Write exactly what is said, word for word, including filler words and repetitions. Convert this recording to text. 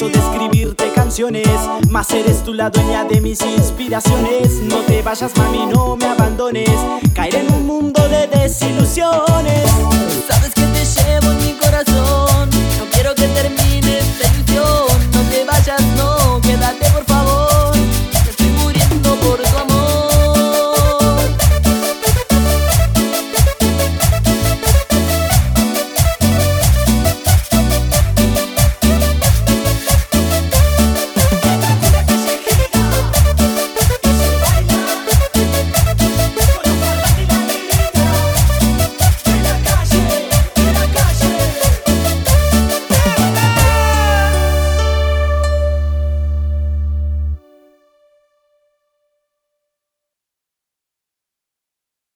canso de escribirte canciones, mas eres tú la dueña de mis inspiraciones. No te vayas, mami, no me abandones, caer en un mundo de desilusiones. Sabes